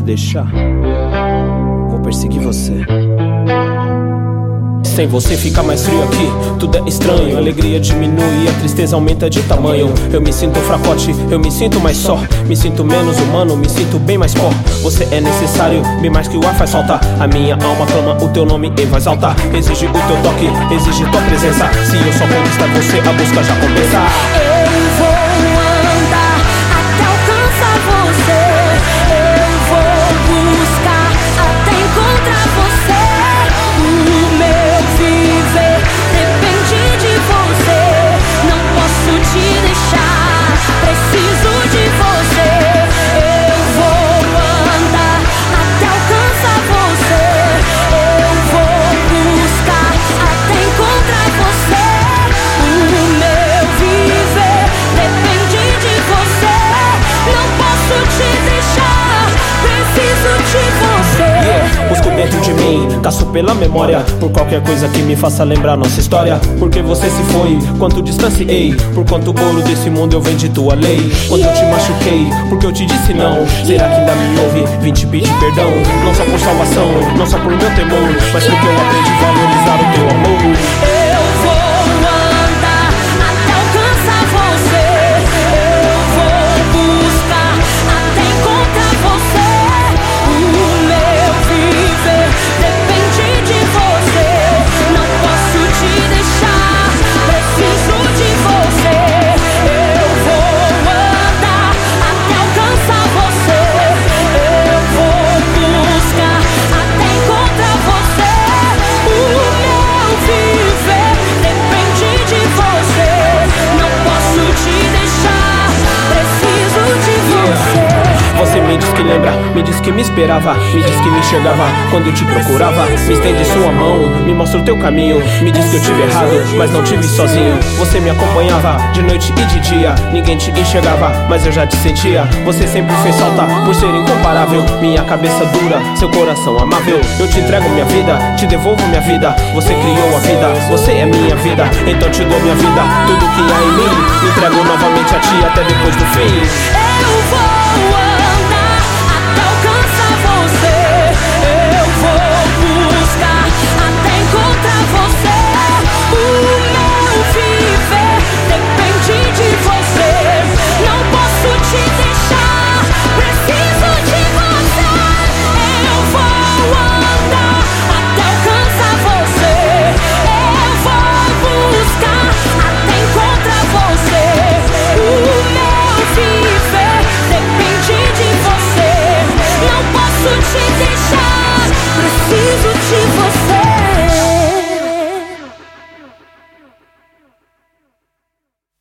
deixar, vou perseguir você. Sem você fica mais frio aqui, tudo é estranho. A alegria diminui e a tristeza aumenta de tamanho. Eu me sinto fracote, eu me sinto mais só. Me sinto menos humano, me sinto bem mais pó. Você é necessário, bem mais que o ar faz falta. A minha alma clama o teu nome em voz alta. Exige o teu toque, exige tua presença. Se eu só conquistar você, a busca já começa. Eu vou andar até alcançar você. Eu vou buscar até encontrar você. O meu viver depende de você. Não posso te deixar, preciso de você. Eu vou andar até alcançar você. Eu vou buscar até encontrar você. O meu viver depende de você. Não posso te deixar, preciso de você. Busco dentro de mim, caço pela memória, por qualquer coisa que me faça lembrar nossa história. Porque você se foi, quanto distanciei, por quanto ouro desse mundo eu vendi tua lei. Quando eu te machuquei, porque eu te disse não. Será que ainda me ouve? Vim te pedir perdão. Não só por salvação, não só por meu temor, mas porque eu aprendi a valorizar o teu amor. Eu vou andar até alcançar você. Eu vou buscar até encontrar você. O meu viver depende de você. Não posso te deixar, preciso de você. Eu vou andar até alcançar você. Eu vou buscar até encontrar você. O meu viver depende de você. Não posso te deixar, preciso de você. Você me diz que lembra, me diz que me esperava, me diz que me enxergava quando eu te procurava. Me estende sua mão, me mostra o teu caminho. Me diz que eu tive errado, mas não tive sozinho. Você me acompanhava de noite e de dia. Ninguém te enxergava, mas eu já te sentia. Você sempre fez falta por ser incomparável. Minha cabeça dura, seu coração amável. Eu te entrego minha vida, te devolvo minha vida. Você criou a vida, você é minha vida. Então te dou minha vida, tudo que há em mim. Me entrego novamente a ti até depois do fim. Eu vou